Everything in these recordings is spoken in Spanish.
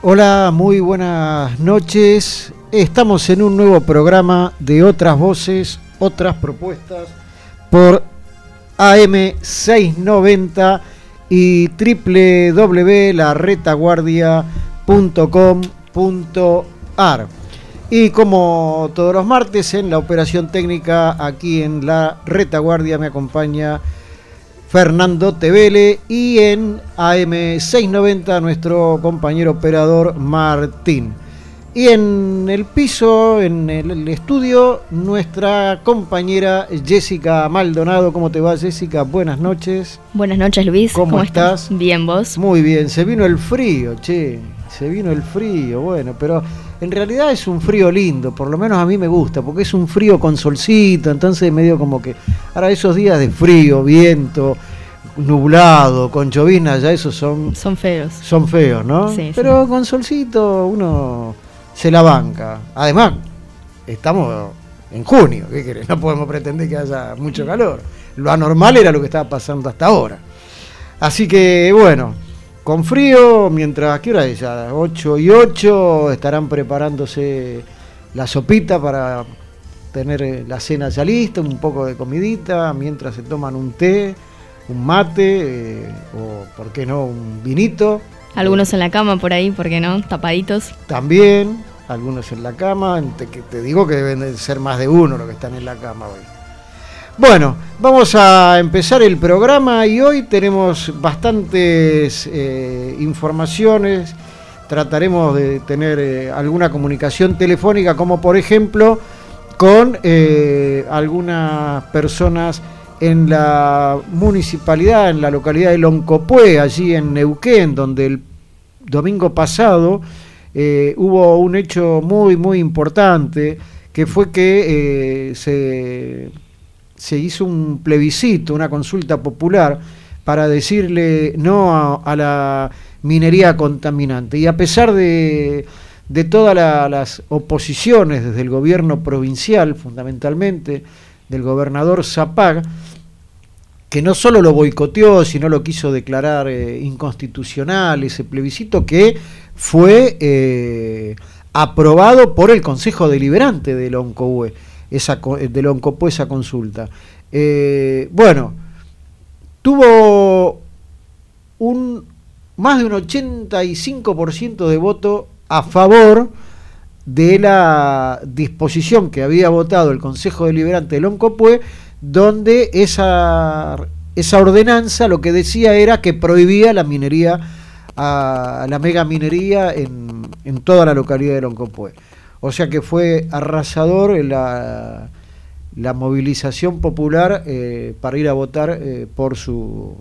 Hola, muy buenas noches. Estamos en un nuevo programa de Otras Voces, Otras Propuestas por AM690 y www.laretaguardia.com.ar. Y como todos los martes en la operación técnica aquí en La Retaguardia me acompaña Fernando Tevele y en AM690 nuestro compañero operador Martín. Y en el piso, en el estudio, nuestra compañera Jessica Maldonado. ¿Cómo te va, Jessica? Buenas noches. Buenas noches, Luis. ¿Cómo estás? Bien, ¿vos? Muy bien. Se vino el frío, che. Se vino el frío, bueno, pero en realidad es un frío lindo, por lo menos a mí me gusta, porque es un frío con solcito, entonces medio como que... Ahora esos días de frío, viento, nublado, con llovizna, ya esos son feos. Son feos, ¿no? Sí, pero sí. Con solcito uno se la banca. Además, estamos en junio, ¿qué querés? No podemos pretender que haya mucho calor. Lo anormal era lo que estaba pasando hasta ahora. Así que, bueno... Con frío, mientras, ¿qué hora es ya? 8:08, estarán preparándose la sopita para tener la cena ya lista, un poco de comidita, mientras se toman un té, un mate, o, ¿por qué no?, un vinito. Algunos en la cama por ahí, ¿por qué no? Tapaditos. También, algunos en la cama, te digo que deben de ser más de uno los que están en la cama hoy. Bueno, vamos a empezar el programa y hoy tenemos bastantes informaciones. Trataremos de tener alguna comunicación telefónica, como por ejemplo con algunas personas en la municipalidad, en la localidad de Loncopué, allí en Neuquén, donde el domingo pasado hubo un hecho muy, muy importante, que fue que se hizo un plebiscito, una consulta popular para decirle no a la minería contaminante. Y a pesar de todas las oposiciones desde el gobierno provincial, fundamentalmente del gobernador Zapag, que no solo lo boicoteó, sino lo quiso declarar inconstitucional, ese plebiscito que fue aprobado por el Consejo Deliberante de Loncopué. Esa consulta. Bueno, tuvo más de un 85% de voto a favor de la disposición que había votado el Consejo Deliberante de Loncopué, donde esa ordenanza lo que decía era que prohibía la minería, la megaminería en toda la localidad de Loncopué. O sea que fue arrasador la movilización popular para ir a votar por sus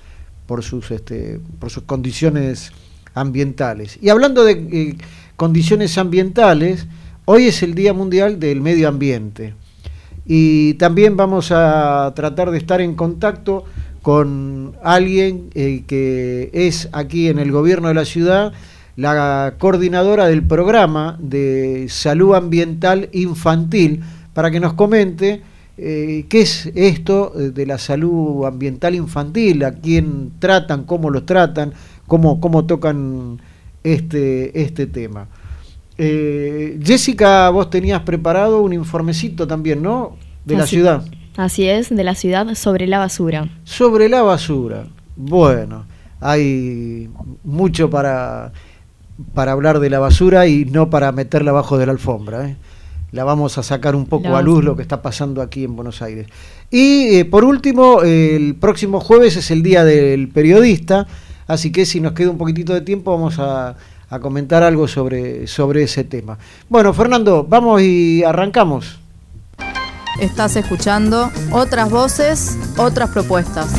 condiciones ambientales. Y hablando de condiciones ambientales, hoy es el Día Mundial del Medio Ambiente. Y también vamos a tratar de estar en contacto con alguien que es aquí en el gobierno de la ciudad, la coordinadora del programa de salud ambiental infantil, para que nos comente qué es esto de la salud ambiental infantil, a quién tratan, cómo los tratan, cómo tocan este tema. Jessica, vos tenías preparado un informecito también, ¿no?, de la ciudad. Así es, de la ciudad, sobre la basura. Sobre la basura. Bueno, hay mucho para hablar de la basura y no para meterla abajo de la alfombra, La vamos a sacar un poco a luz lo que está pasando aquí en Buenos Aires. Y por último, el próximo jueves es el Día del Periodista, así que si nos queda un poquitito de tiempo vamos a comentar algo sobre ese tema. Bueno, Fernando, vamos y arrancamos. Estás escuchando Otras Voces, Otras Propuestas.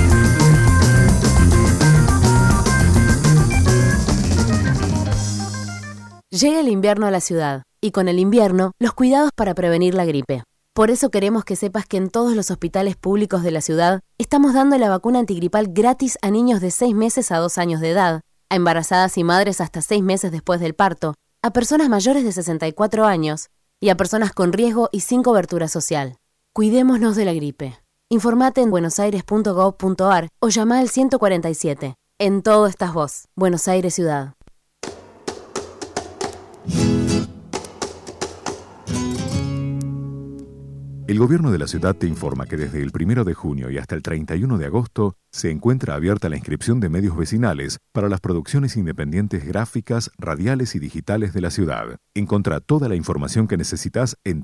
Llega el invierno a la ciudad, y con el invierno, los cuidados para prevenir la gripe. Por eso queremos que sepas que en todos los hospitales públicos de la ciudad estamos dando la vacuna antigripal gratis a niños de 6 meses a 2 años de edad, a embarazadas y madres hasta 6 meses después del parto, a personas mayores de 64 años y a personas con riesgo y sin cobertura social. Cuidémonos de la gripe. Informate en buenosaires.gov.ar o llama al 147. En todo estás vos, Buenos Aires Ciudad. El gobierno de la ciudad te informa que desde el 1 de junio y hasta el 31 de agosto se encuentra abierta la inscripción de medios vecinales para las producciones independientes gráficas, radiales y digitales de la ciudad. Encontrá toda la información que necesitas en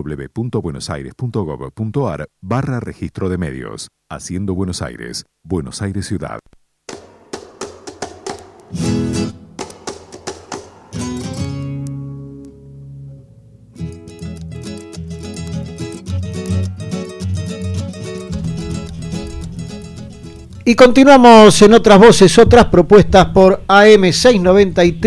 www.buenosaires.gov.ar/registro de medios. Haciendo Buenos Aires, Buenos Aires Ciudad. Y continuamos en Otras Voces, Otras Propuestas por AM690 y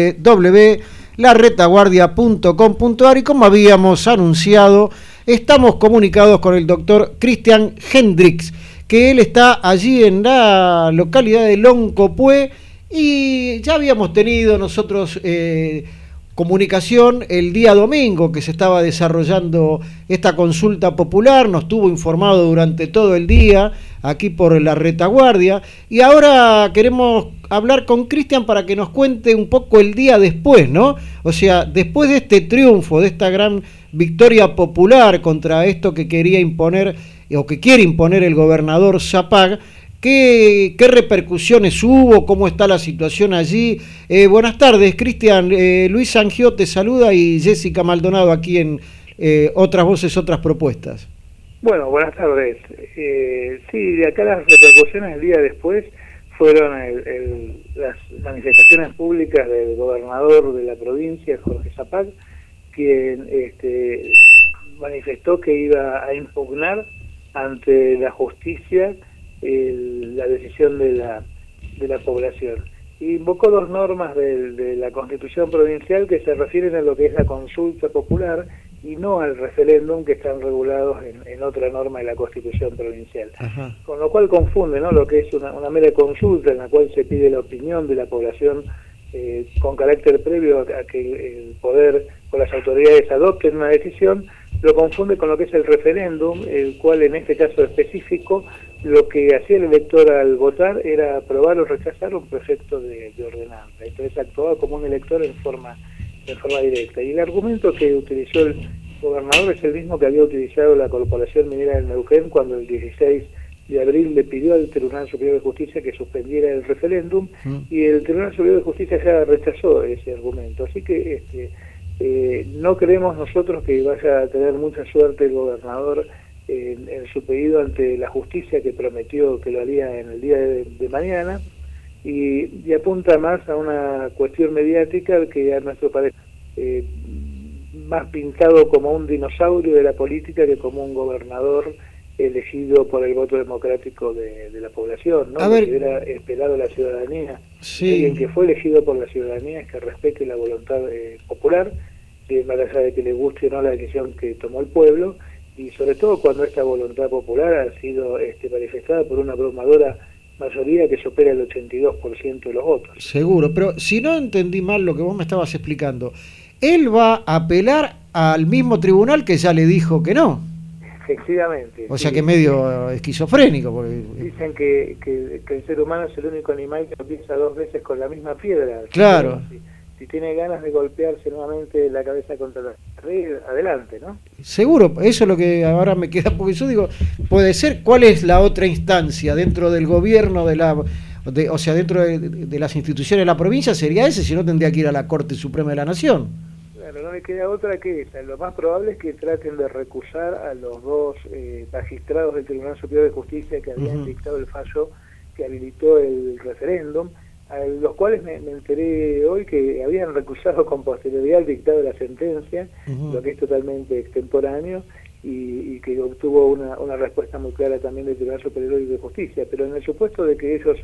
www.laretaguardia.com.ar. Y como habíamos anunciado, estamos comunicados con el doctor Cristian Hendrix, que él está allí en la localidad de Loncopué, y ya habíamos tenido nosotros comunicación el día domingo que se estaba desarrollando esta consulta popular. Nos tuvo informado durante todo el día aquí por la retaguardia, y ahora queremos hablar con Cristian para que nos cuente un poco el día después, ¿no? O sea, después de este triunfo, de esta gran victoria popular contra esto que quería imponer o que quiere imponer el gobernador Zapag, ¿qué repercusiones hubo? ¿Cómo está la situación allí? Buenas tardes, Cristian. Luis Sangió te saluda y Jessica Maldonado aquí en Otras Voces, Otras Propuestas. Bueno, buenas tardes. Sí, de acá las repercusiones el día después fueron las manifestaciones públicas del gobernador de la provincia, Jorge Zapag, quien manifestó que iba a impugnar ante la justicia la decisión de la población. Invocó dos normas de la Constitución provincial que se refieren a lo que es la consulta popular y no al referéndum, que están regulados en otra norma de la Constitución provincial. Ajá. Con lo cual confunde, ¿no?, lo que es una mera consulta en la cual se pide la opinión de la población con carácter previo a que el poder o las autoridades adopten una decisión, lo confunde con lo que es el referéndum, el cual en este caso específico lo que hacía el elector al votar era aprobar o rechazar un proyecto de ordenanza. Entonces actuaba como un elector en forma directa. Y el argumento que utilizó el gobernador es el mismo que había utilizado la Corporación Minera del Neuquén cuando el 16 de abril le pidió al Tribunal Superior de Justicia que suspendiera el referéndum, y el Tribunal Superior de Justicia ya rechazó ese argumento. Así que no creemos nosotros que vaya a tener mucha suerte el gobernador en su pedido ante la justicia, que prometió que lo haría en el día de mañana, y apunta más a una cuestión mediática que a nuestro parecer más pintado como un dinosaurio de la política que como un gobernador elegido por el voto democrático de la población, ¿no? Que era esperado la ciudadanía. Sí. Alguien que fue elegido por la ciudadanía es que respete la voluntad popular, más allá de que le guste o no la decisión que tomó el pueblo, y sobre todo cuando esta voluntad popular ha sido manifestada por una abrumadora mayoría que supera el 82% de los votos. Seguro, pero si no entendí mal lo que vos me estabas explicando, él va a apelar al mismo tribunal que ya le dijo que no. Efectivamente. O sea que medio esquizofrénico. Porque dicen que el ser humano es el único animal que empieza dos veces con la misma piedra. Claro. Si tiene ganas de golpearse nuevamente la cabeza contra la pared, adelante, ¿no? Seguro, eso es lo que ahora me queda, porque yo digo, puede ser, ¿cuál es la otra instancia dentro del gobierno o sea, dentro de las instituciones de la provincia? Sería ese, si no tendría que ir a la Corte Suprema de la Nación. Claro, no le queda otra que esa. Lo más probable es que traten de recusar a los dos magistrados del Tribunal Superior de Justicia que habían dictado el fallo que habilitó el referéndum, a los cuales me enteré hoy que habían recusado con posterioridad el dictado de la sentencia, lo que es totalmente extemporáneo, y que obtuvo una respuesta muy clara también del Tribunal Superior de Justicia. Pero en el supuesto de que ellos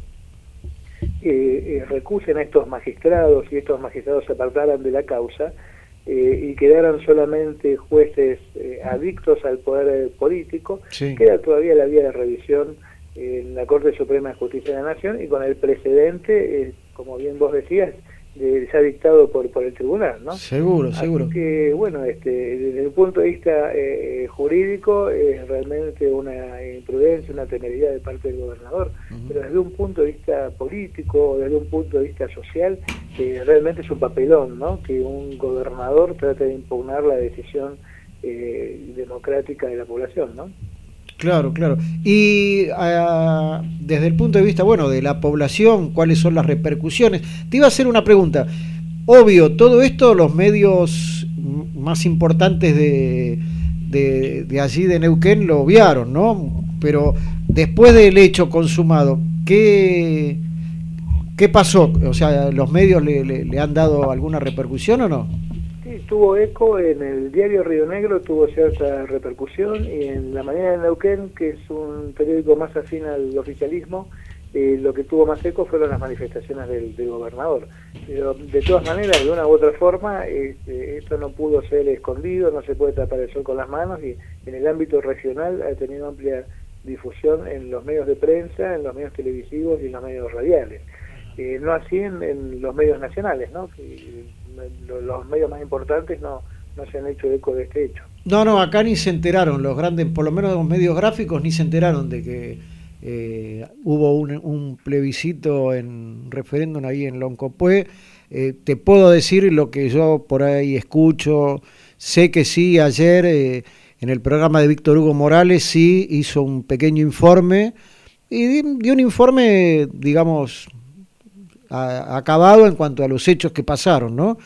recusen a estos magistrados y estos magistrados se apartaran de la causa y quedaran solamente jueces adictos al poder político, queda todavía la vía de revisión en la Corte Suprema de Justicia de la Nación, y con el precedente, como bien vos decías, ya dictado por el tribunal, ¿no? Seguro. Así que, bueno, desde el punto de vista jurídico es realmente una imprudencia, una temeridad de parte del gobernador, pero desde un punto de vista político, desde un punto de vista social, realmente es un papelón, ¿no? Que un gobernador trate de impugnar la decisión democrática de la población, ¿no? Claro, claro. Y desde el punto de vista, bueno, de la población, ¿cuáles son las repercusiones? Te iba a hacer una pregunta. Obvio, todo esto los medios más importantes de allí de Neuquén lo obviaron, ¿no? Pero después del hecho consumado, ¿qué pasó? O sea, ¿los medios le han dado alguna repercusión o no? Sí, tuvo eco en el diario Río Negro, tuvo cierta repercusión, y en La Mañana de Neuquén, que es un periódico más afín al oficialismo, lo que tuvo más eco fueron las manifestaciones del gobernador. Pero de todas maneras, de una u otra forma, esto no pudo ser escondido, no se puede tapar el sol con las manos, y en el ámbito regional ha tenido amplia difusión en los medios de prensa, en los medios televisivos y en los medios radiales. No así en los medios nacionales, ¿no? Los medios más importantes no se han hecho eco de este hecho. No, acá ni se enteraron, los grandes, por lo menos los medios gráficos, ni se enteraron de que hubo un plebiscito en referéndum ahí en Loncopué. Te puedo decir lo que yo por ahí escucho, sé que sí, ayer en el programa de Víctor Hugo Morales sí hizo un pequeño informe, y dio un informe, digamos, acabado en cuanto a los hechos que pasaron, ¿no?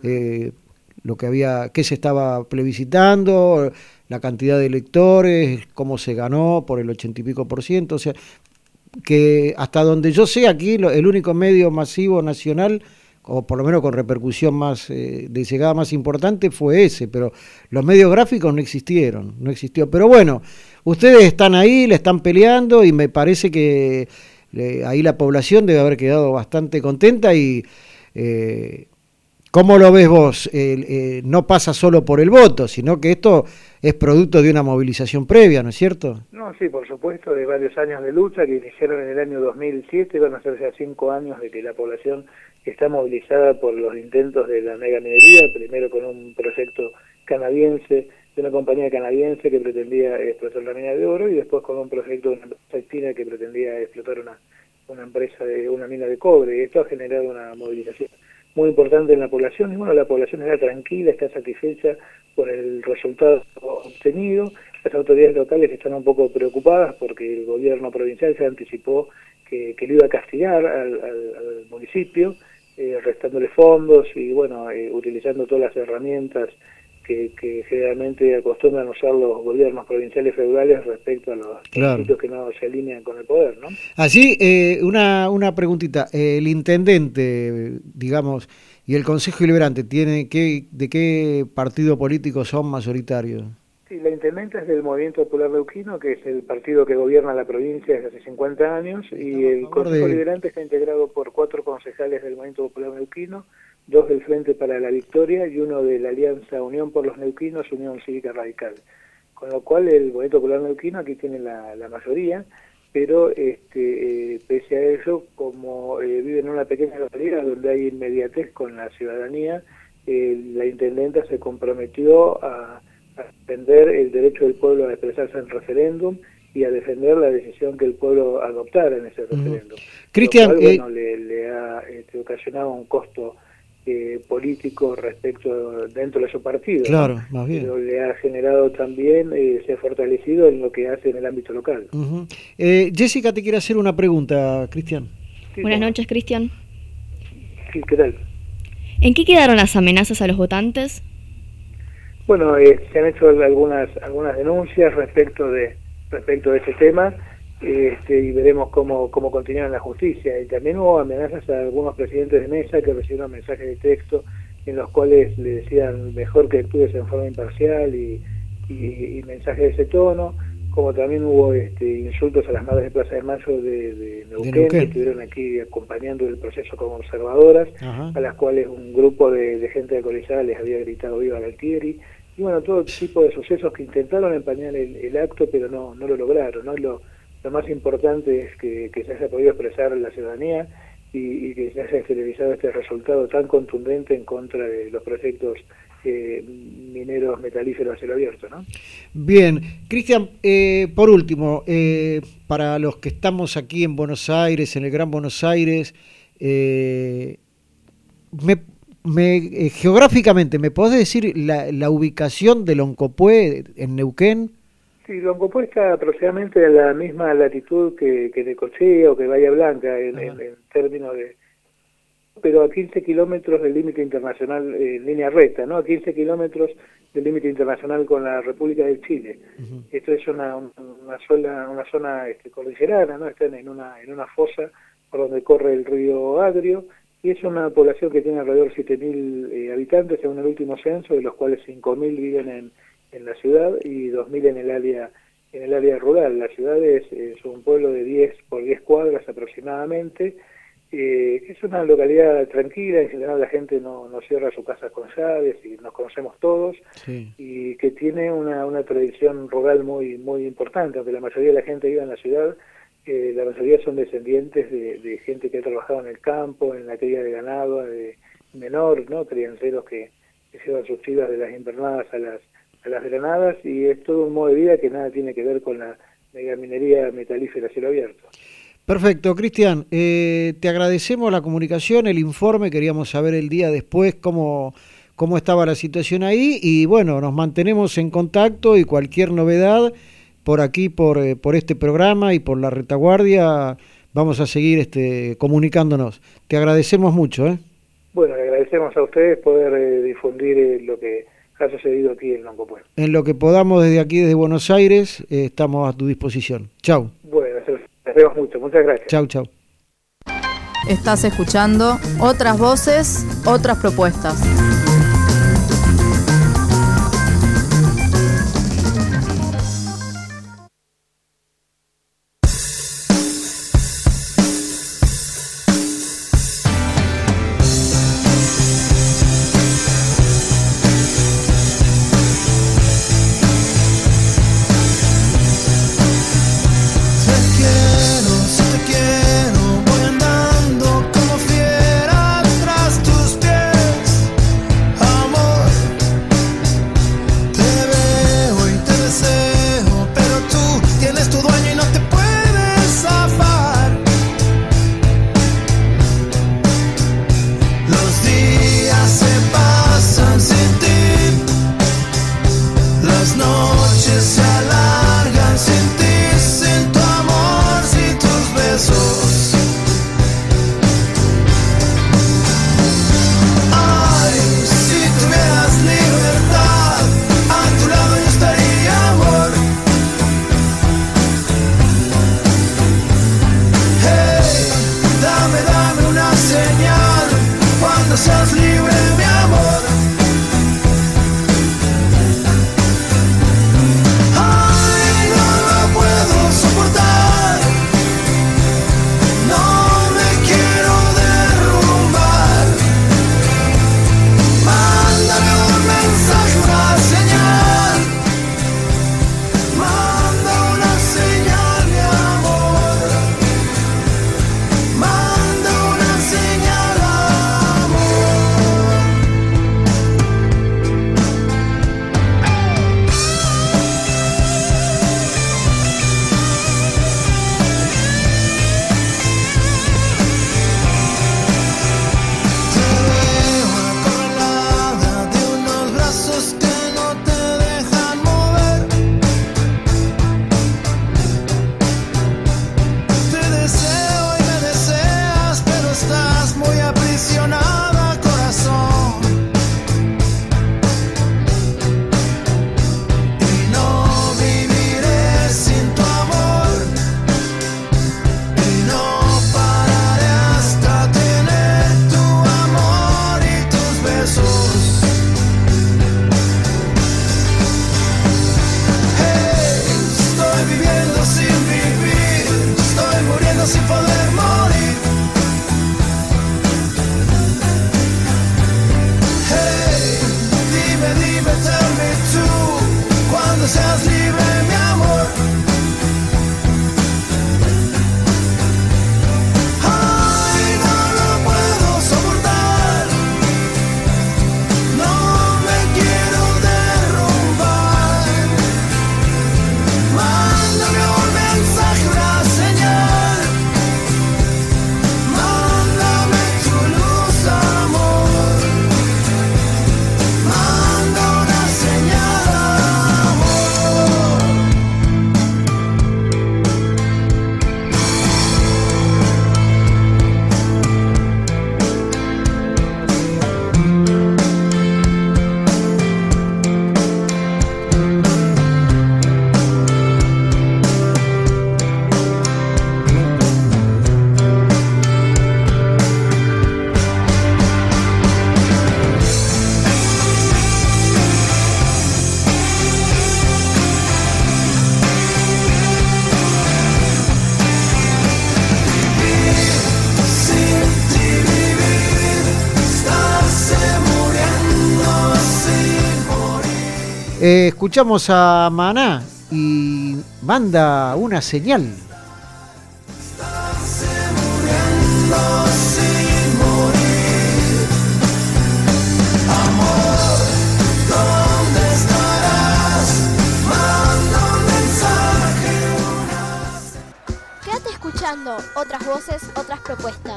Lo que había, qué se estaba plebiscitando, la cantidad de electores, cómo se ganó por el 80 y pico %, o sea, que hasta donde yo sé aquí el único medio masivo nacional, o por lo menos con repercusión más de llegada más importante, fue ese, pero los medios gráficos no existió. Pero bueno, ustedes están ahí, le están peleando, y me parece que ahí la población debe haber quedado bastante contenta. Y ¿cómo lo ves vos? No pasa solo por el voto, sino que esto es producto de una movilización previa, ¿no es cierto? No, sí, por supuesto, de varios años de lucha que iniciaron en el año 2007, van a ser ya 5 años de que la población está movilizada por los intentos de la megaminería, primero con un proyecto canadiense, de una compañía canadiense que pretendía explotar la mina de oro, y después con un proyecto de una empresa china que pretendía explotar una mina de cobre. Y esto ha generado una movilización muy importante en la población, y bueno, la población está tranquila, está satisfecha por el resultado obtenido. Las autoridades locales están un poco preocupadas porque el gobierno provincial se anticipó que lo iba a castigar al municipio, restándole fondos y bueno, utilizando todas las herramientas que generalmente acostumbran usar los gobiernos provinciales feudales respecto a los municipios que no se alinean con el poder, ¿no? Allí, una preguntita. El intendente, digamos, y el Consejo Deliberante, ¿de qué partido político son mayoritarios? Sí, la intendenta es del Movimiento Popular Neuquino, que es el partido que gobierna la provincia desde hace 50 años, y el Consejo Deliberante está integrado por 4 concejales del Movimiento Popular Neuquino, 2 del Frente para la Victoria y 1 de la Alianza Unión por los Neuquinos, Unión Cívica Radical. Con lo cual el Movimiento Popular Neuquino aquí tiene la mayoría, pero pese a ello, como vive en una pequeña localidad donde hay inmediatez con la ciudadanía, la intendenta se comprometió a defender el derecho del pueblo a expresarse en referéndum y a defender la decisión que el pueblo adoptara en ese referéndum. Cristian, lo cual, bueno, le ha ocasionado un costo político respecto dentro de su partido, claro, ¿no? Más bien. Pero le ha generado también, se ha fortalecido en lo que hace en el ámbito local. Jessica te quiere hacer una pregunta, Cristian. Sí, buenas noches, Cristian. Sí, ¿qué tal? ¿En qué quedaron las amenazas a los votantes? Bueno, se han hecho algunas denuncias respecto de este tema, y veremos cómo continúa en la justicia. Y también hubo amenazas a algunos presidentes de mesa que recibieron mensajes de texto en los cuales le decían mejor que actúes en forma imparcial y mensajes de ese tono, como también hubo insultos a las madres de Plaza de Mayo de Neuquén, que estuvieron aquí acompañando el proceso como observadoras, a las cuales un grupo de gente alcoholizada les había gritado viva Galtieri, y bueno, todo tipo de sucesos que intentaron empañar el acto, pero no lo lograron, ¿no? Lo más importante es que se haya podido expresar la ciudadanía y que se haya televisado este resultado tan contundente en contra de los proyectos mineros metalíferos a cielo abierto, ¿no? Bien, Cristian, por último, para los que estamos aquí en Buenos Aires, en el Gran Buenos Aires, geográficamente, ¿me podés decir la ubicación del Loncopué en Neuquén? Sí, Loncopué está aproximadamente a la misma latitud que Necochea o que Bahía Blanca en términos de... pero a 15 kilómetros del límite internacional en línea recta, ¿no? A 15 kilómetros del límite internacional con la República de Chile. Esto es una zona cordillerana, ¿no? Están en una fosa por donde corre el río Agrio, y es una población que tiene alrededor de 7.000 habitantes según el último censo, de los cuales 5.000 viven en la ciudad y 2.000 en el área rural. La ciudad es un pueblo de 10 por 10 cuadras aproximadamente. Es una localidad tranquila, en general la gente no cierra su casa con llaves y nos conocemos todos, sí. Y que tiene una tradición rural muy muy importante, aunque la mayoría de la gente vive en la ciudad. La mayoría son descendientes de gente que ha trabajado en el campo, en la cría de ganado, de menor, ¿no? Crianceros que llevan sus chivas de las invernadas a las granadas, y es todo un modo de vida que nada tiene que ver con la megaminería metalífera a cielo abierto. Perfecto, Cristian, te agradecemos la comunicación, el informe, queríamos saber el día después cómo estaba la situación ahí, y bueno, nos mantenemos en contacto, y cualquier novedad por aquí, por este programa y por la retaguardia, vamos a seguir comunicándonos. Te agradecemos mucho. Bueno, le agradecemos a ustedes poder difundir lo que ha sucedido aquí en Loncopué. En lo que podamos desde aquí, desde Buenos Aires, estamos a tu disposición. Chau. Bueno, les vemos mucho. Muchas gracias. Chau, chau. Estás escuchando Otras Voces, Otras Propuestas. Escuchamos a Maná y manda una señal. Quédate escuchando otras voces, otras propuestas.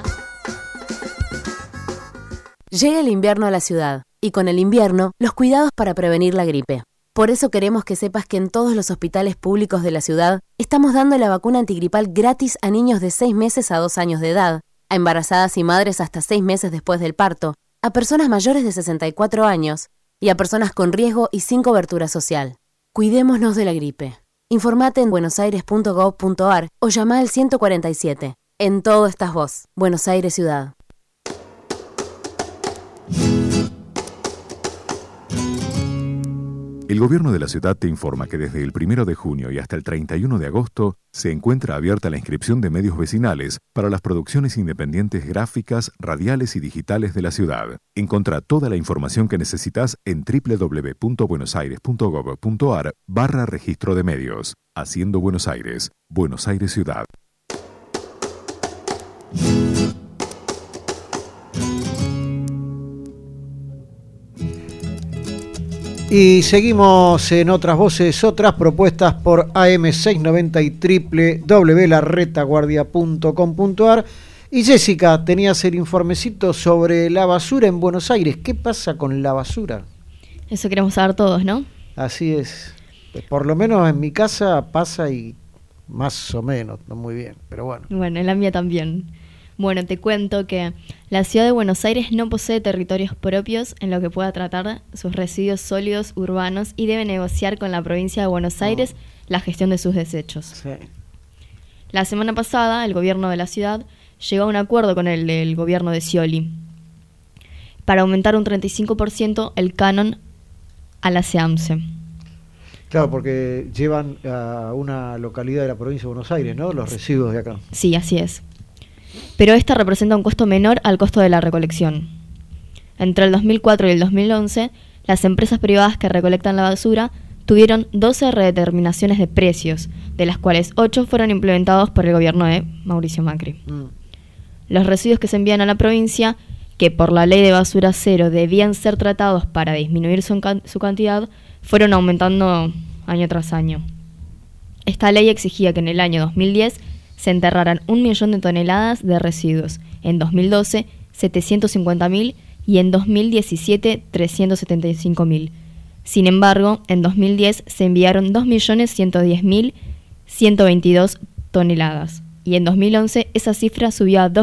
Llega el invierno a la ciudad, y con el invierno, los cuidados para prevenir la gripe. Por eso queremos que sepas que en todos los hospitales públicos de la ciudad estamos dando la vacuna antigripal gratis a niños de 6 meses a 2 años de edad, a embarazadas y madres hasta 6 meses después del parto, a personas mayores de 64 años y a personas con riesgo y sin cobertura social. Cuidémonos de la gripe. Informate en buenosaires.gov.ar o llama al 147. En todo estás vos. Buenos Aires Ciudad. El gobierno de la ciudad te informa que desde el 1 de junio y hasta el 31 de agosto se encuentra abierta la inscripción de medios vecinales para las producciones independientes gráficas, radiales y digitales de la ciudad. Encontrá toda la información que necesitas en www.buenosaires.gov.ar/registro de medios. Haciendo Buenos Aires, Buenos Aires Ciudad. Y seguimos en Otras Voces, Otras Propuestas por AM690 y www.larretaguardia.com.ar. Y Jessica, tenías el informecito sobre la basura en Buenos Aires. ¿Qué pasa con la basura? Eso queremos saber todos, ¿no? Así es. Por lo menos en mi casa pasa y más o menos, no muy bien, pero bueno. Bueno, en la mía también. Bueno, te cuento que la ciudad de Buenos Aires no posee territorios propios en lo que pueda tratar sus residuos sólidos urbanos y debe negociar con la provincia de Buenos Aires la gestión de sus desechos. Sí. La semana pasada, el gobierno de la ciudad llegó a un acuerdo con el del gobierno de Scioli para aumentar un 35% el canon a la SEAMSE. Claro, porque llevan a una localidad de la provincia de Buenos Aires, ¿no? Los residuos de acá. Sí, así es. Pero esta representa un costo menor al costo de la recolección. Entre el 2004 y el 2011, las empresas privadas que recolectan la basura tuvieron 12 redeterminaciones de precios, de las cuales 8 fueron implementados por el gobierno de Mauricio Macri. Los residuos que se envían a la provincia, que por la ley de basura cero debían ser tratados para disminuir su cantidad, fueron aumentando año tras año. Esta ley exigía que en el año 2010 se enterraran 1 millón de toneladas de residuos, en 2012 750.000 y en 2017 375.000. Sin embargo, en 2010 se enviaron 2.110.122 toneladas y en 2011 esa cifra subió a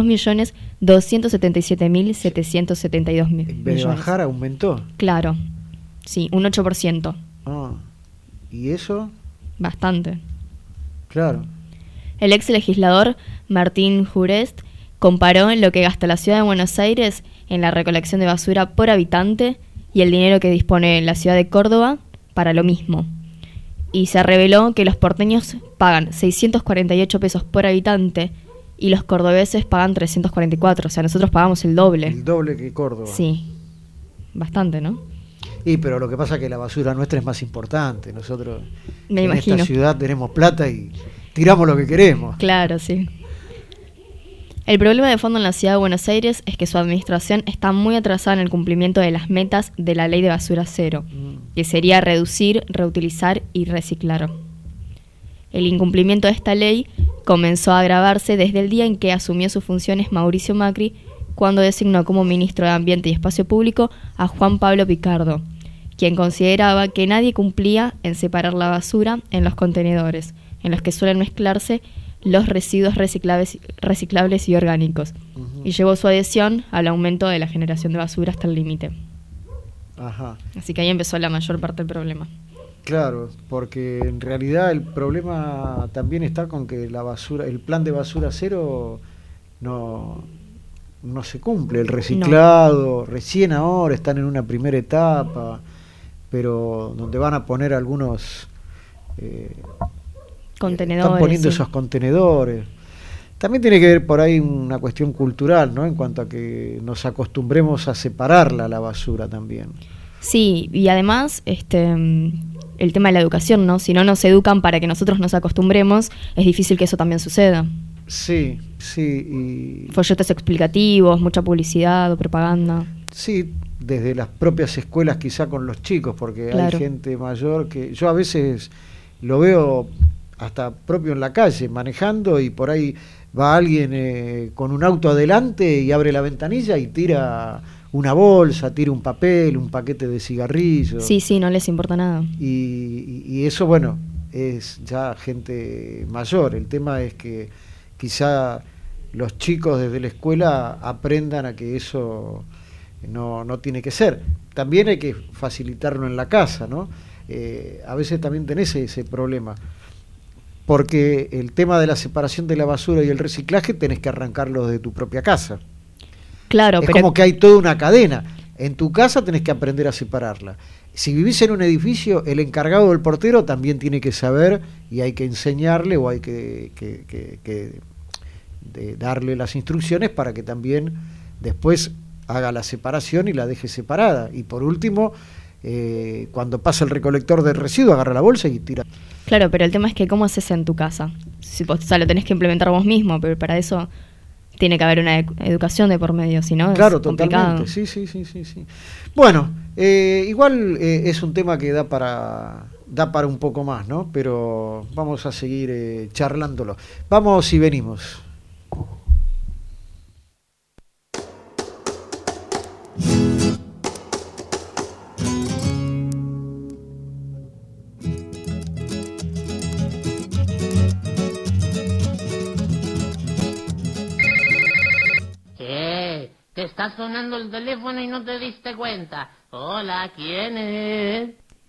2.277.772 millones. En vez de bajar, aumentó. Claro, sí, un 8%. ¿Y eso? Bastante. Claro. El ex legislador Martín Jurest comparó lo que gasta la ciudad de Buenos Aires en la recolección de basura por habitante y el dinero que dispone la ciudad de Córdoba para lo mismo. Y se reveló que los porteños pagan 648 pesos por habitante y los cordobeses pagan 344. O sea, nosotros pagamos el doble. El doble que Córdoba. Sí, bastante, ¿no? Pero lo que pasa es que la basura nuestra es más importante. Nosotros Me imagino. Esta ciudad tenemos plata y tiramos lo que queremos. Claro, sí. El problema de fondo en la ciudad de Buenos Aires es que su administración está muy atrasada en el cumplimiento de las metas de la ley de basura cero, que sería reducir, reutilizar y reciclar. El incumplimiento de esta ley comenzó a agravarse desde el día en que asumió sus funciones Mauricio Macri, cuando designó como ministro de Ambiente y Espacio Público a Juan Pablo Picardo, quien consideraba que nadie cumplía en separar la basura en los contenedores, en los que suelen mezclarse los residuos reciclables y orgánicos, y llevó su adhesión al aumento de la generación de basura hasta el límite. Ajá. Así que ahí empezó la mayor parte del problema. Claro, porque en realidad el problema también está con que la basura, el plan de basura cero no se cumple. El reciclado, recién ahora están en una primera etapa, pero donde van a poner algunos contenedores. Están poniendo sí. esos contenedores. También tiene que ver por ahí una cuestión cultural, ¿no? En cuanto a que nos acostumbremos a separarla la basura también. Sí, y además el tema de la educación, ¿no? Si no nos educan para que nosotros nos acostumbremos, es difícil que eso también suceda. Sí, sí. Folletos explicativos, mucha publicidad o propaganda. Sí, desde las propias escuelas quizá con los chicos, porque claro. Hay gente mayor que yo a veces lo veo hasta propio en la calle, manejando, y por ahí va alguien con un auto adelante y abre la ventanilla y tira una bolsa, tira un papel, un paquete de cigarrillos. Sí, no les importa nada. Y eso, bueno, es ya gente mayor. El tema es que quizá los chicos desde la escuela aprendan a que eso no tiene que ser. También hay que facilitarlo en la casa, ¿no? A veces también tenés ese problema, porque el tema de la separación de la basura y el reciclaje tenés que arrancarlo de tu propia casa. Claro, es como que hay toda una cadena. En tu casa tenés que aprender a separarla. Si vivís en un edificio, el encargado del portero también tiene que saber, y hay que enseñarle o hay que darle las instrucciones para que también después haga la separación y la deje separada. Y por último, cuando pasa el recolector de residuos, agarra la bolsa y tira. Claro, pero el tema es que ¿cómo haces en tu casa? O sea, lo tenés que implementar vos mismo, pero para eso tiene que haber una educación de por medio, si no claro, es complicado. Totalmente, sí. Bueno, igual es un tema que da para un poco más, ¿no? Pero vamos a seguir charlándolo. Vamos y venimos. Te está sonando el teléfono y no te diste cuenta. Hola, ¿quién es?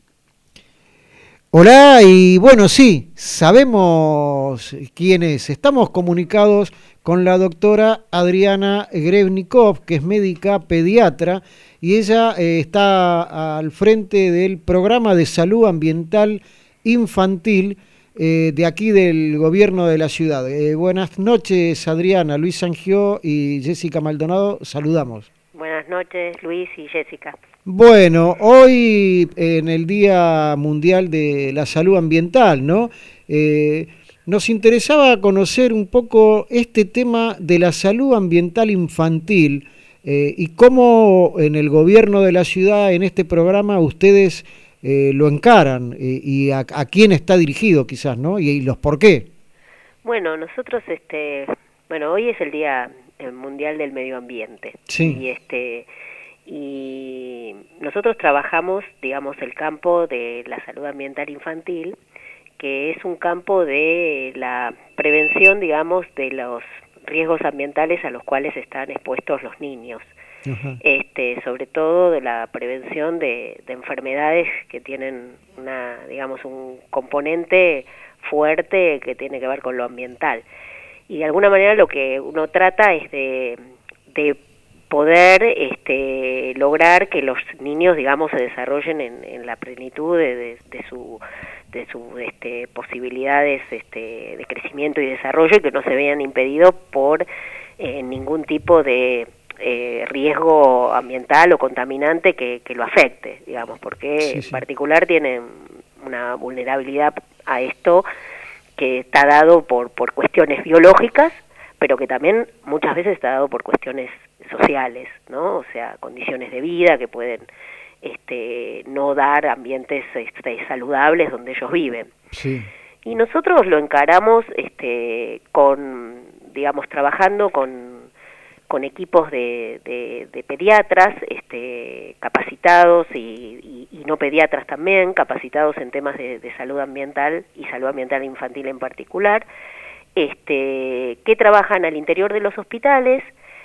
Hola, y bueno, sí, sabemos quién es. Estamos comunicados con la doctora Adriana Grebnikov, que es médica pediatra, y ella está al frente del programa de salud ambiental infantil de aquí del gobierno de la ciudad. Buenas noches, Adriana. Luis Sangió y Jessica Maldonado, saludamos. Buenas noches, Luis y Jessica. Bueno, hoy en el Día Mundial de la Salud Ambiental, ¿no? Nos interesaba conocer un poco este tema de la salud ambiental infantil y cómo en el gobierno de la ciudad, en este programa, ustedes lo encaran y a quién está dirigido quizás, ¿no? Y los por qué. Bueno, nosotros, hoy es el Día Mundial del Medio Ambiente. Sí. Y nosotros trabajamos, digamos, el campo de la salud ambiental infantil, que es un campo de la prevención, digamos, de los riesgos ambientales a los cuales están expuestos los niños. Uh-huh. Sobre todo de la prevención de enfermedades que tienen un componente fuerte que tiene que ver con lo ambiental. Y de alguna manera lo que uno trata es de poder lograr que los niños, digamos, se desarrollen en la plenitud de sus posibilidades de crecimiento y desarrollo, y que no se vean impedidos por ningún tipo de riesgo ambiental o contaminante que lo afecte, digamos, porque sí. En particular tienen una vulnerabilidad a esto que está dado por cuestiones biológicas, pero que también muchas veces está dado por cuestiones sociales, ¿no? O sea, condiciones de vida que pueden no dar ambientes saludables donde ellos viven. Sí. Y nosotros lo encaramos trabajando con equipos de pediatras capacitados y no pediatras también, capacitados en temas de salud ambiental y salud ambiental infantil en particular, que trabajan al interior de los hospitales,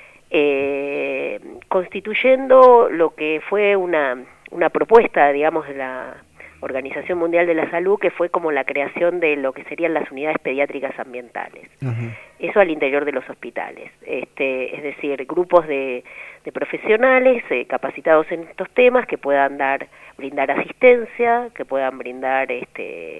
constituyendo lo que fue una propuesta, digamos, de la Organización Mundial de la Salud, que fue como la creación de lo que serían las unidades pediátricas ambientales. Uh-huh. Eso al interior de los hospitales. Es decir, grupos de profesionales capacitados en estos temas que puedan brindar asistencia, que puedan brindar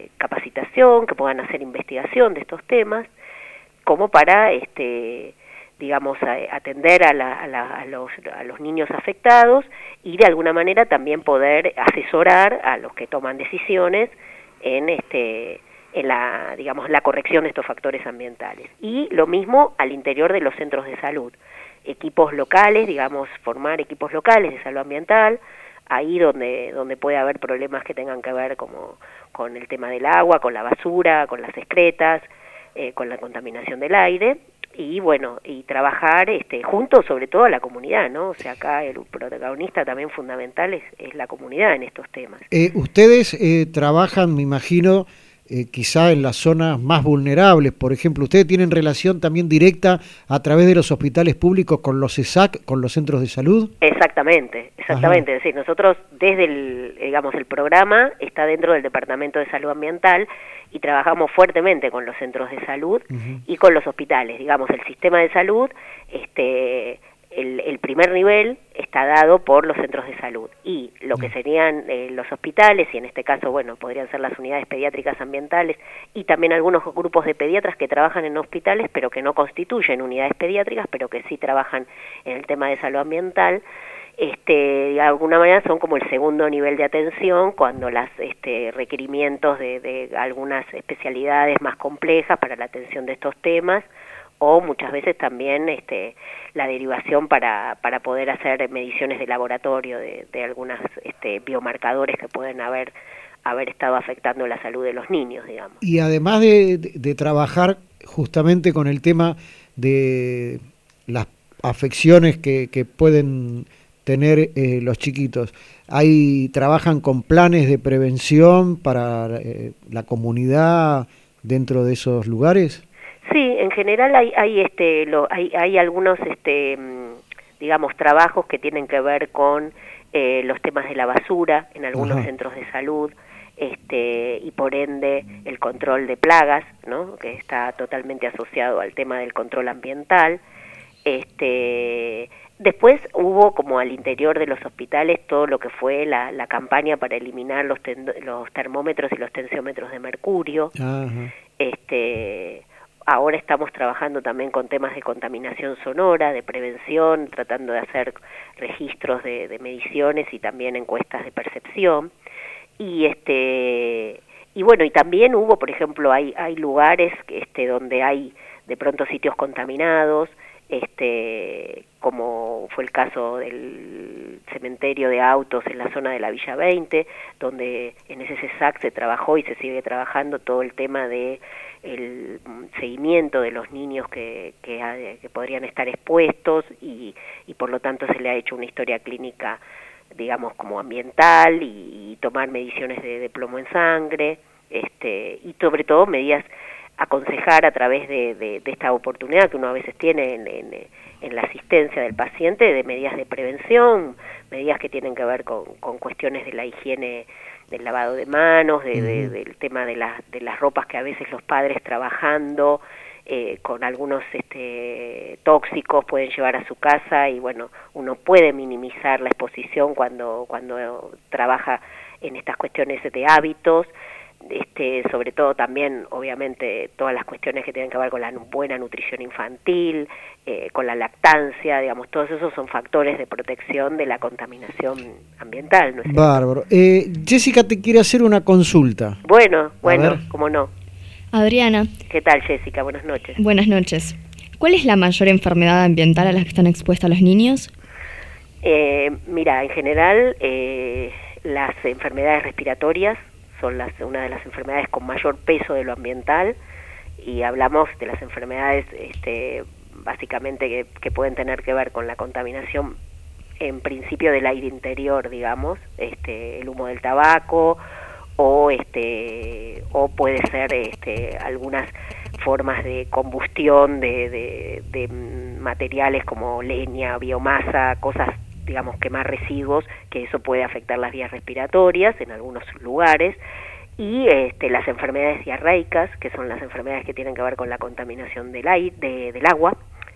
capacitación, que puedan hacer investigación de estos temas, como para digamos, atender a los niños afectados y de alguna manera también poder asesorar a los que toman decisiones en la, digamos, la corrección de estos factores ambientales. Y lo mismo al interior de los centros de salud, equipos locales, digamos, formar equipos locales de salud ambiental, ahí donde puede haber problemas que tengan que ver como con el tema del agua, con la basura, con las excretas, con la contaminación del aire, y bueno, y trabajar junto sobre todo a la comunidad, ¿no? O sea, acá el protagonista también fundamental es la comunidad en estos temas. Ustedes trabajan, me imagino, quizá en las zonas más vulnerables. Por ejemplo, ¿ustedes tienen relación también directa a través de los hospitales públicos con los ESAC, con los centros de salud? Exactamente. Ajá. Es decir, nosotros desde el programa está dentro del Departamento de Salud Ambiental y trabajamos fuertemente con los centros de salud y con los hospitales. Digamos, el sistema de salud, el primer nivel está dado por los centros de salud y lo que serían los hospitales, y en este caso, bueno, podrían ser las unidades pediátricas ambientales y también algunos grupos de pediatras que trabajan en hospitales pero que no constituyen unidades pediátricas, pero que sí trabajan en el tema de salud ambiental. De alguna manera son como el segundo nivel de atención cuando los requerimientos de algunas especialidades más complejas para la atención de estos temas, o muchas veces también la derivación para poder hacer mediciones de laboratorio de algunas biomarcadores que pueden haber estado afectando la salud de los niños, digamos. Y además de trabajar justamente con el tema de las afecciones que pueden tener los chiquitos, ¿trabajan con planes de prevención para la comunidad dentro de esos lugares? Sí, en general hay algunos digamos trabajos que tienen que ver con los temas de la basura en algunos centros de salud, y por ende el control de plagas, ¿no? Que está totalmente asociado al tema del control ambiental. Después hubo como al interior de los hospitales todo lo que fue la campaña para eliminar los termómetros y los tensiómetros de mercurio. Ahora estamos trabajando también con temas de contaminación sonora, de prevención, tratando de hacer registros de mediciones y también encuestas de percepción. Y bueno, y también hubo, por ejemplo, hay lugares donde hay de pronto sitios contaminados, como fue el caso del cementerio de autos en la zona de la Villa 20, donde en ese CESAC se trabajó y se sigue trabajando todo el tema de el seguimiento de los niños que podrían estar expuestos y por lo tanto se le ha hecho una historia clínica, digamos, como ambiental y tomar mediciones de plomo en sangre, y sobre todo medidas, aconsejar a través de esta oportunidad que uno a veces tiene en la asistencia del paciente, de medidas de prevención, medidas que tienen que ver con cuestiones de la higiene, del lavado de manos, del tema de las ropas que a veces los padres trabajando con algunos tóxicos pueden llevar a su casa, y bueno, uno puede minimizar la exposición cuando trabaja en estas cuestiones de hábitos. Sobre todo también, obviamente, todas las cuestiones que tienen que ver con la buena nutrición infantil, con la lactancia, digamos, todos esos son factores de protección de la contaminación ambiental, ¿no es cierto? Bárbaro. Jessica te quiere hacer una consulta. Bueno, cómo no. Adriana. ¿Qué tal, Jessica? Buenas noches. Buenas noches. ¿Cuál es la mayor enfermedad ambiental a la que están expuestos los niños? Mira, en general, las enfermedades respiratorias son una de las enfermedades con mayor peso de lo ambiental, y hablamos de las enfermedades básicamente que pueden tener que ver con la contaminación en principio del aire interior, digamos, el humo del tabaco o puede ser algunas formas de combustión de materiales como leña, biomasa, cosas, digamos, quemar residuos, que eso puede afectar las vías respiratorias en algunos lugares, y las enfermedades diarreicas, que son las enfermedades que tienen que ver con la contaminación del aire, del agua.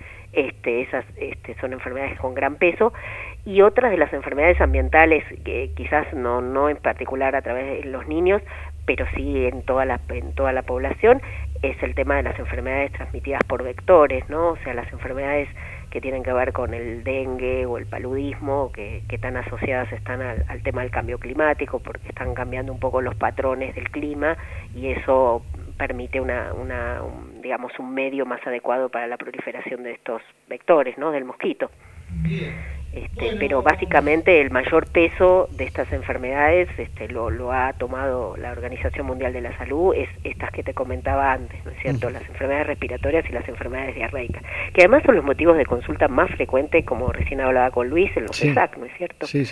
Esas son enfermedades con gran peso, y otras de las enfermedades ambientales, que quizás no en particular a través de los niños, pero sí en toda la población, es el tema de las enfermedades transmitidas por vectores, ¿no? O sea, las enfermedades que tienen que ver con el dengue o el paludismo, que tan asociadas están al tema del cambio climático, porque están cambiando un poco los patrones del clima y eso permite digamos, un medio más adecuado para la proliferación de estos vectores, ¿no? Del mosquito. Pero básicamente el mayor peso de estas enfermedades lo ha tomado la Organización Mundial de la Salud, es estas que te comentaba antes, ¿no es cierto? Las enfermedades respiratorias y las enfermedades diarreicas, que además son los motivos de consulta más frecuentes, como recién hablaba con Luis, en los ESAC, ¿no es cierto? Sí.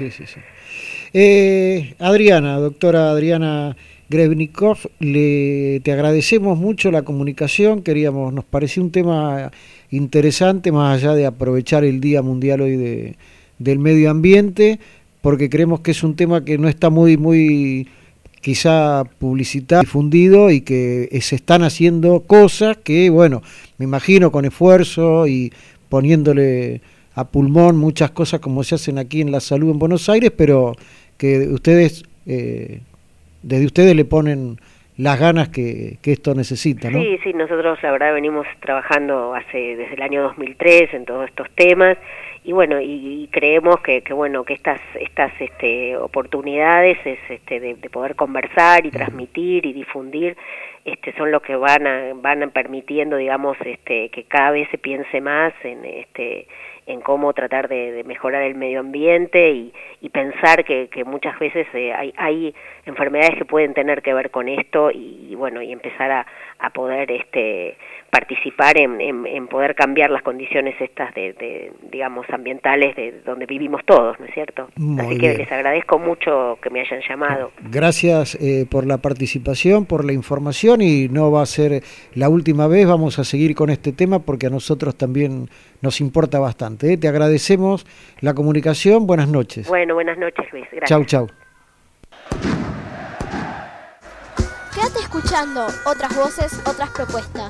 Doctora Adriana Grebnikov, te agradecemos mucho la comunicación, nos pareció un tema interesante, más allá de aprovechar el Día Mundial hoy del Medio Ambiente, porque creemos que es un tema que no está muy quizá publicitado, difundido, y que se están haciendo cosas que, bueno, me imagino con esfuerzo y poniéndole a pulmón muchas cosas como se hacen aquí en la salud en Buenos Aires, pero que ustedes, desde ustedes le ponen las ganas que esto necesita, ¿no? Sí, nosotros la verdad venimos trabajando desde el año 2003 en todos estos temas, y bueno, y creemos que estas oportunidades de poder conversar y transmitir y difundir son los que van permitiendo, digamos, que cada vez se piense más en cómo tratar de mejorar el medio ambiente y pensar que muchas veces hay enfermedades que pueden tener que ver con esto y empezar a poder participar en poder cambiar las condiciones estas digamos, ambientales de donde vivimos todos, ¿no es cierto? Así que les agradezco mucho que me hayan llamado. Gracias por la participación, por la información, y no va a ser la última vez, vamos a seguir con este tema porque a nosotros también nos importa bastante. Te agradecemos la comunicación, buenas noches. Bueno, buenas noches, Luis, gracias. Chau. Quédate escuchando otras voces, otras propuestas.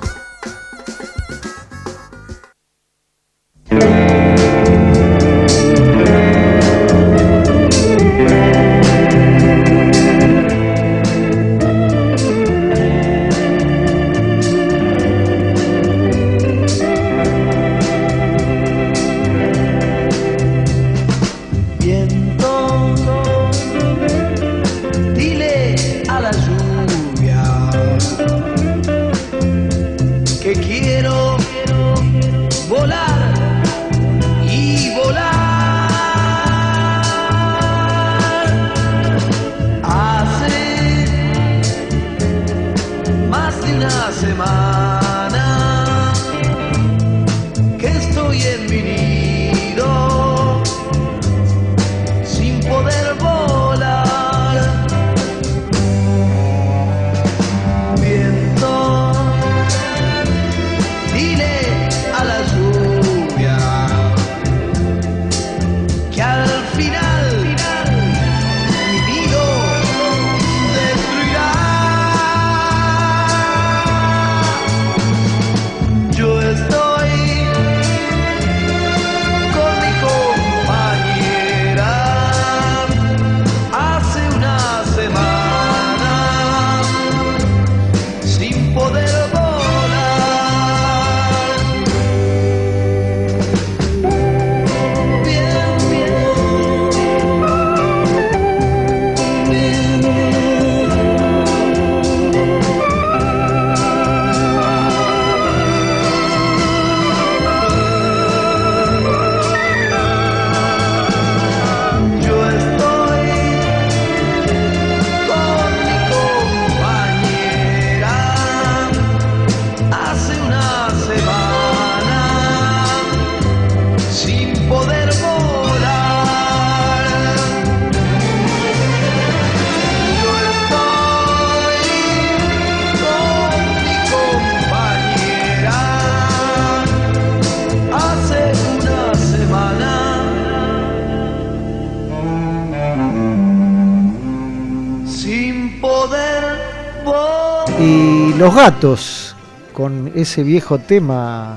Y Los Gatos, con ese viejo tema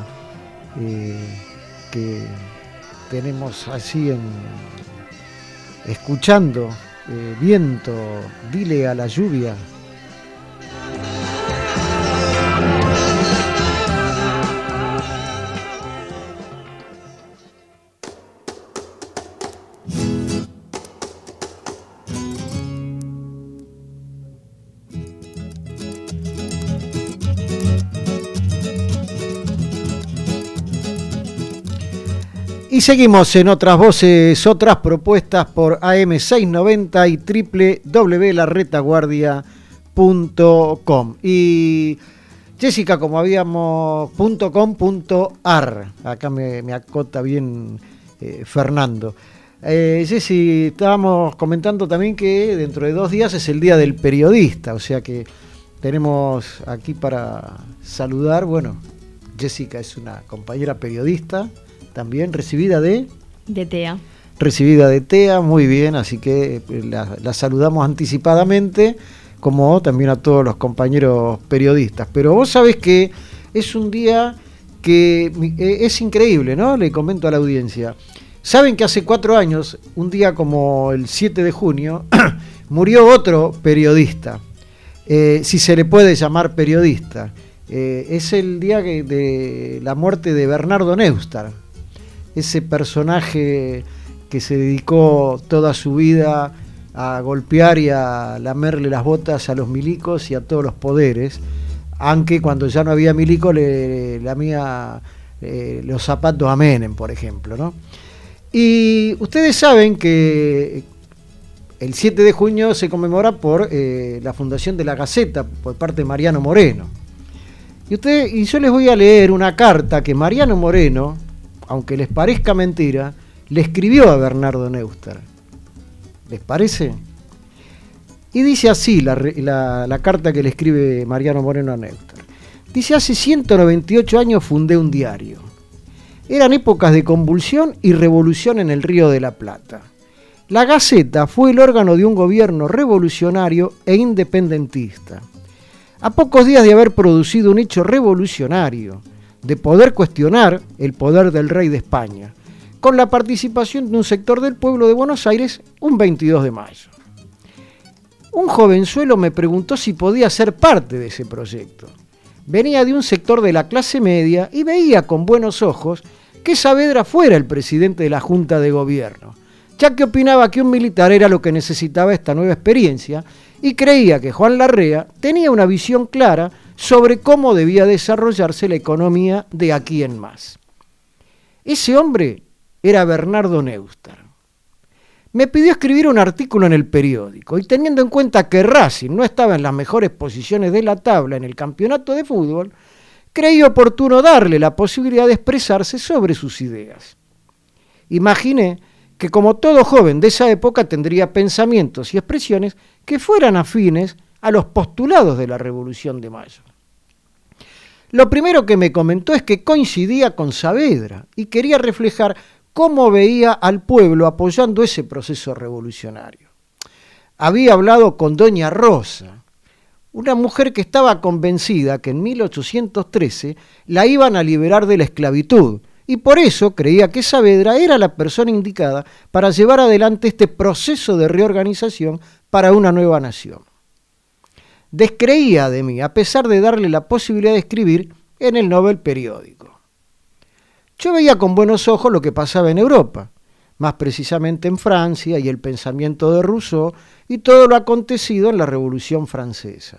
que tenemos así escuchando, viento, dile a la lluvia. Y seguimos en Otras Voces, Otras Propuestas por AM690 y www.laretaguardia.com. Y Jessica, como habíamos, .com.ar, acá me acota bien Fernando. Jessy, estábamos comentando también que dentro de 2 días es el Día del Periodista, o sea que tenemos aquí para saludar, bueno, Jessica es una compañera periodista, también recibida de TEA. Recibida de TEA, muy bien, así que la saludamos anticipadamente, como también a todos los compañeros periodistas. Pero vos sabés que es un día que es increíble, ¿no? Le comento a la audiencia. Saben que hace 4 años, un día como el 7 de junio, murió otro periodista, si se le puede llamar periodista. Es el día de la muerte de Bernardo Neustadt, ese personaje que se dedicó toda su vida a golpear y a lamerle las botas a los milicos y a todos los poderes, aunque cuando ya no había milicos le lamía los zapatos a Menem, por ejemplo, ¿no? Y ustedes saben que el 7 de junio se conmemora por la fundación de La Gaceta por parte de Mariano Moreno. Y yo les voy a leer una carta que Mariano Moreno, aunque les parezca mentira, le escribió a Bernardo Neustadt. ¿Les parece? Y dice así la carta que le escribe Mariano Moreno a Neustadt. Dice: hace 198 años fundé un diario. Eran épocas de convulsión y revolución en el Río de la Plata. La Gaceta fue el órgano de un gobierno revolucionario e independentista. A pocos días de haber producido un hecho revolucionario, de poder cuestionar el poder del rey de España, con la participación de un sector del pueblo de Buenos Aires un 22 de mayo. Un jovenzuelo me preguntó si podía ser parte de ese proyecto. Venía de un sector de la clase media y veía con buenos ojos que Saavedra fuera el presidente de la Junta de Gobierno, ya que opinaba que un militar era lo que necesitaba esta nueva experiencia y creía que Juan Larrea tenía una visión clara sobre cómo debía desarrollarse la economía de aquí en más. Ese hombre era Bernardo Neustadt. Me pidió escribir un artículo en el periódico y teniendo en cuenta que Racing no estaba en las mejores posiciones de la tabla en el campeonato de fútbol, creí oportuno darle la posibilidad de expresarse sobre sus ideas. Imaginé que como todo joven de esa época tendría pensamientos y expresiones que fueran afines a los postulados de la Revolución de Mayo. Lo primero que me comentó es que coincidía con Saavedra y quería reflejar cómo veía al pueblo apoyando ese proceso revolucionario. Había hablado con doña Rosa, una mujer que estaba convencida que en 1813 la iban a liberar de la esclavitud, y por eso creía que Saavedra era la persona indicada para llevar adelante este proceso de reorganización para una nueva nación. Descreía de mí, a pesar de darle la posibilidad de escribir en el Nobel periódico. Yo veía con buenos ojos lo que pasaba en Europa, más precisamente en Francia y el pensamiento de Rousseau y todo lo acontecido en la Revolución Francesa.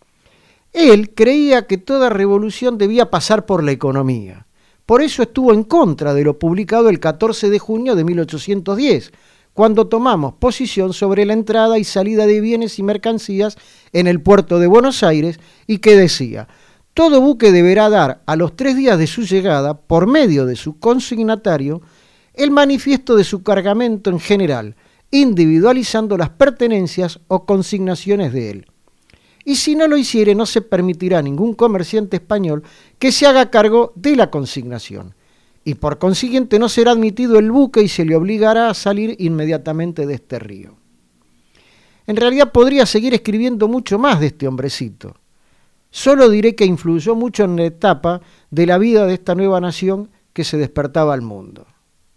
Él creía que toda revolución debía pasar por la economía. Por eso estuvo en contra de lo publicado el 14 de junio de 1810, cuando tomamos posición sobre la entrada y salida de bienes y mercancías en el puerto de Buenos Aires y que decía: todo buque deberá dar a los 3 días de su llegada, por medio de su consignatario, el manifiesto de su cargamento en general, individualizando las pertenencias o consignaciones de él. Y si no lo hiciere, no se permitirá a ningún comerciante español que se haga cargo de la consignación. Y por consiguiente no será admitido el buque y se le obligará a salir inmediatamente de este río. En realidad podría seguir escribiendo mucho más de este hombrecito. Solo diré que influyó mucho en la etapa de la vida de esta nueva nación que se despertaba al mundo.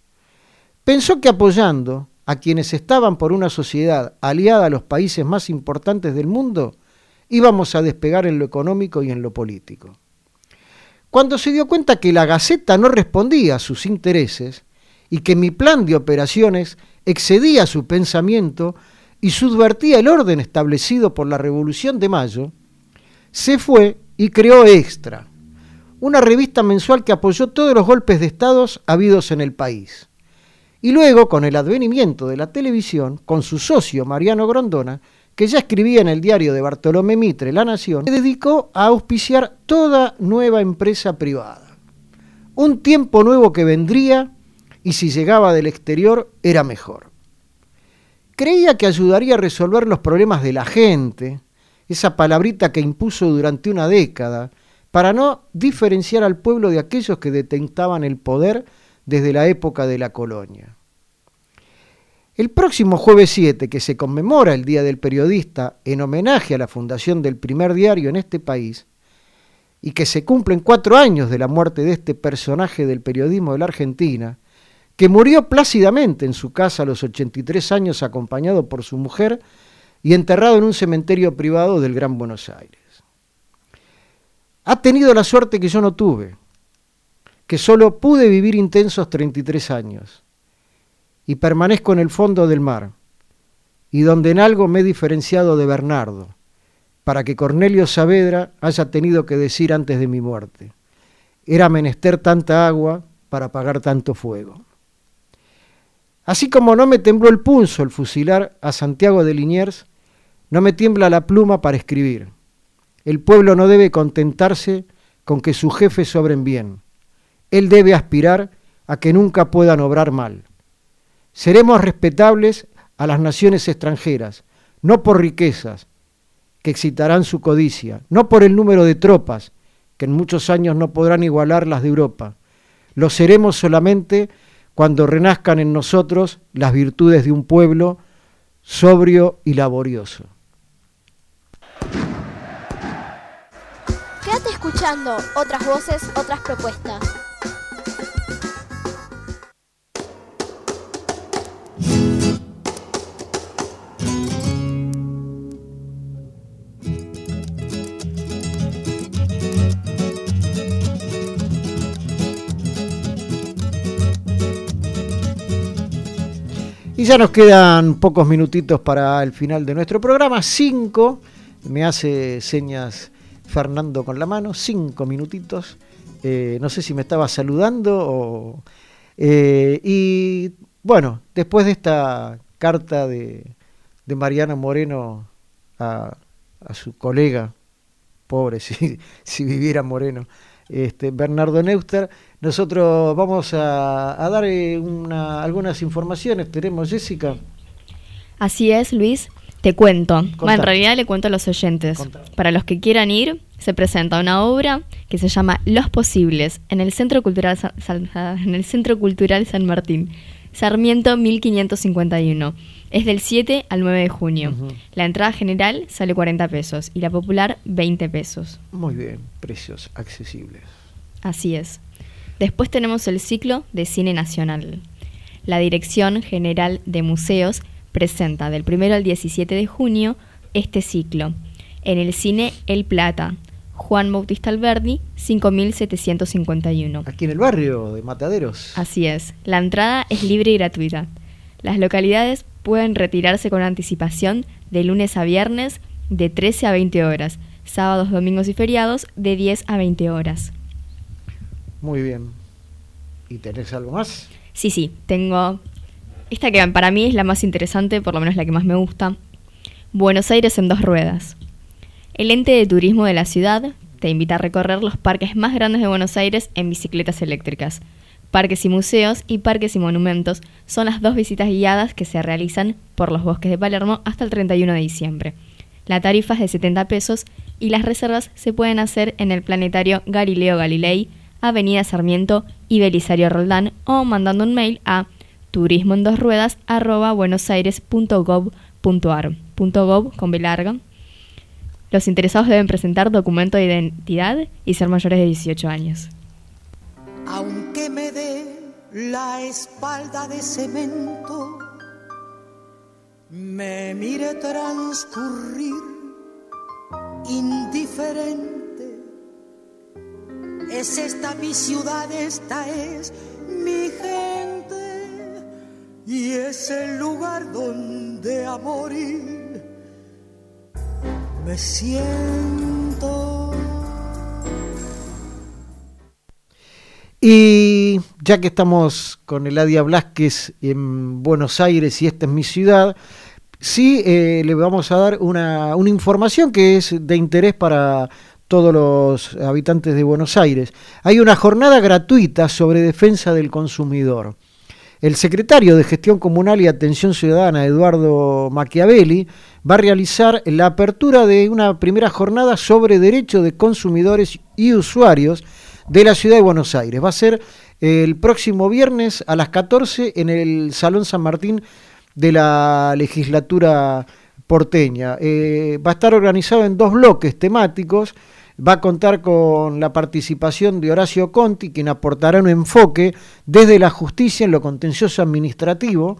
Pensó que apoyando a quienes estaban por una sociedad aliada a los países más importantes del mundo, íbamos a despegar en lo económico y en lo político. Cuando se dio cuenta que la Gaceta no respondía a sus intereses y que mi plan de operaciones excedía su pensamiento y subvertía el orden establecido por la Revolución de Mayo, se fue y creó Extra, una revista mensual que apoyó todos los golpes de estados habidos en el país. Y luego, con el advenimiento de la televisión, con su socio Mariano Grondona, que ya escribía en el diario de Bartolomé Mitre, La Nación, se dedicó a auspiciar toda nueva empresa privada. Un tiempo nuevo que vendría, y si llegaba del exterior, era mejor. Creía que ayudaría a resolver los problemas de la gente, esa palabrita que impuso durante una década, para no diferenciar al pueblo de aquellos que detentaban el poder desde la época de la colonia. El próximo jueves 7, que se conmemora el Día del Periodista en homenaje a la fundación del primer diario en este país, y que se cumplen 4 años de la muerte de este personaje del periodismo de la Argentina, que murió plácidamente en su casa a los 83 años acompañado por su mujer y enterrado en un cementerio privado del Gran Buenos Aires. Ha tenido la suerte que yo no tuve, que solo pude vivir intensos 33 años, y permanezco en el fondo del mar, y donde en algo me he diferenciado de Bernardo, para que Cornelio Saavedra haya tenido que decir antes de mi muerte: era menester tanta agua para apagar tanto fuego. Así como no me tembló el pulso el fusilar a Santiago de Liniers, no me tiembla la pluma para escribir. El pueblo no debe contentarse con que sus jefes obren bien. Él debe aspirar a que nunca puedan obrar mal. Seremos respetables a las naciones extranjeras, no por riquezas, que excitarán su codicia, no por el número de tropas, que en muchos años no podrán igualar las de Europa. Lo seremos solamente cuando renazcan en nosotros las virtudes de un pueblo sobrio y laborioso. Quédate escuchando otras voces, otras propuestas. Y ya nos quedan pocos minutitos para el final de nuestro programa. 5, me hace señas Fernando con la mano, 5 minutitos. No sé si me estaba saludando o... y bueno, después de esta carta de Mariano Moreno a su colega, pobre si viviera Moreno, Bernardo Neustadt, nosotros vamos a dar algunas informaciones. ¿Tenemos, Jessica? Así es, Luis. Te cuento. En realidad le cuento a los oyentes. Para los que quieran ir, se presenta una obra que se llama Los Posibles en el Centro Cultural San Martín, Sarmiento 1551. Es del 7 al 9 de junio. Uh-huh. La entrada general sale 40 pesos y la popular 20 pesos. Muy bien, precios accesibles. Así es. Después tenemos el ciclo de cine nacional. La Dirección General de Museos presenta del 1 al 17 de junio este ciclo en el cine El Plata, Juan Bautista Alberdi, 5751. Aquí en el barrio de Mataderos. Así es. La entrada es libre y gratuita. Las localidades pueden retirarse con anticipación de lunes a viernes de 13 a 20 horas, sábados, domingos y feriados de 10 a 20 horas. Muy bien. ¿Y tenés algo más? Sí, tengo esta que para mí es la más interesante, por lo menos la que más me gusta. Buenos Aires en 2 ruedas. El ente de turismo de la ciudad te invita a recorrer los parques más grandes de Buenos Aires en bicicletas eléctricas. Parques y museos y parques y monumentos son las 2 visitas guiadas que se realizan por los bosques de Palermo hasta el 31 de diciembre. La tarifa es de 70 pesos y las reservas se pueden hacer en el planetario Galileo Galilei, Avenida Sarmiento y Belisario Roldán, o mandando un mail a turismoendosruedas@buenosaires.gov.ar. .gov con B larga. Los interesados deben presentar documento de identidad y ser mayores de 18 años. Aunque me dé la espalda de cemento, me mire transcurrir indiferente. Es esta mi ciudad, esta es mi gente, y es el lugar donde a morir me siento. Y ya que estamos con Eladia Blázquez en Buenos Aires y esta es mi ciudad, sí le vamos a dar una información que es de interés para todos los habitantes de Buenos Aires. Hay una jornada gratuita sobre defensa del consumidor. El secretario de Gestión Comunal y Atención Ciudadana, Eduardo Machiavelli, va a realizar la apertura de una primera jornada sobre derechos de consumidores y usuarios de la ciudad de Buenos Aires. Va a ser el próximo viernes a las 14 en el Salón San Martín de la legislatura porteña. Va a estar organizado en 2 bloques temáticos. Va a contar con la participación de Horacio Conti, quien aportará un enfoque desde la justicia en lo contencioso administrativo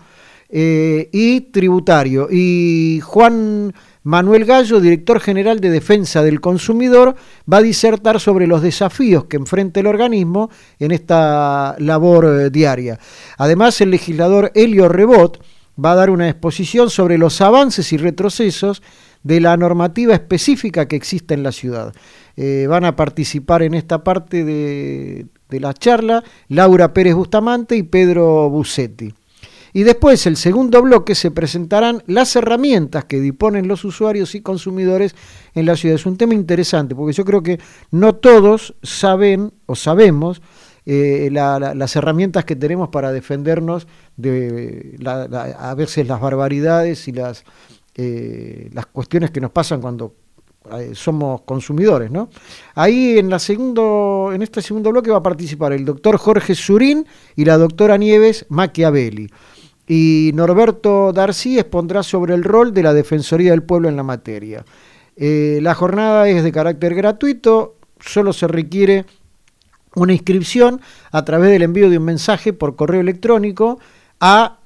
y tributario. Y Juan Manuel Gallo, director general de Defensa del Consumidor, va a disertar sobre los desafíos que enfrenta el organismo en esta labor diaria. Además, el legislador Helio Rebot va a dar una exposición sobre los avances y retrocesos de la normativa específica que existe en la ciudad. Van a participar en esta parte de la charla Laura Pérez Bustamante y Pedro Busetti. Y después, el segundo bloque, se presentarán las herramientas que disponen los usuarios y consumidores en la ciudad. Es un tema interesante, porque yo creo que no todos saben o sabemos las herramientas que tenemos para defendernos de a veces las barbaridades y las cuestiones que nos pasan cuando somos consumidores, ¿no? Ahí en este segundo bloque va a participar el doctor Jorge Surín y la doctora Nieves Machiavelli. Y Norberto Darcí expondrá sobre el rol de la Defensoría del Pueblo en la materia. La jornada es de carácter gratuito, solo se requiere una inscripción a través del envío de un mensaje por correo electrónico a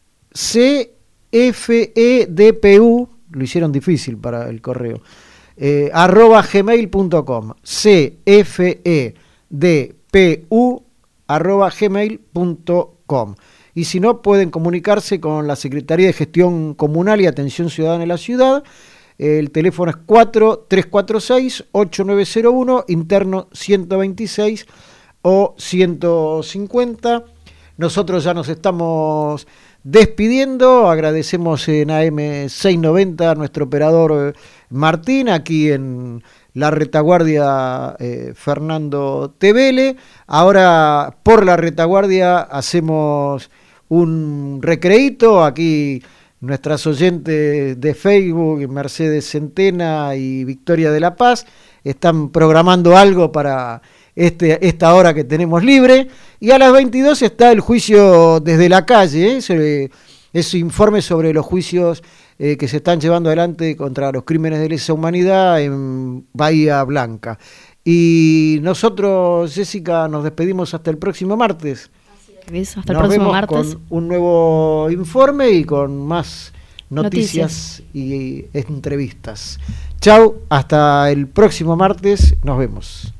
cfedpu, lo hicieron difícil para el correo, @gmail.com, cfedpu@gmail.com. Y si no, pueden comunicarse con la Secretaría de Gestión Comunal y Atención Ciudadana en la ciudad. El teléfono es 4346-8901, interno 126 o 150. Nosotros ya nos estamos despidiendo. Agradecemos en AM690 a nuestro operador Martín, aquí en la retaguardia Fernando Tevele. Ahora por la retaguardia hacemos un recreíto. Aquí nuestras oyentes de Facebook, Mercedes Centena y Victoria de la Paz, están programando algo para esta hora que tenemos libre. Y a las 22 está el juicio desde la calle, ese informe sobre los juicios que se están llevando adelante contra los crímenes de lesa humanidad en Bahía Blanca. Y nosotros, Jessica, nos despedimos hasta el próximo martes. Hasta el próximo martes. Con un nuevo informe y con más noticias y entrevistas. Chau, hasta el próximo martes, nos vemos.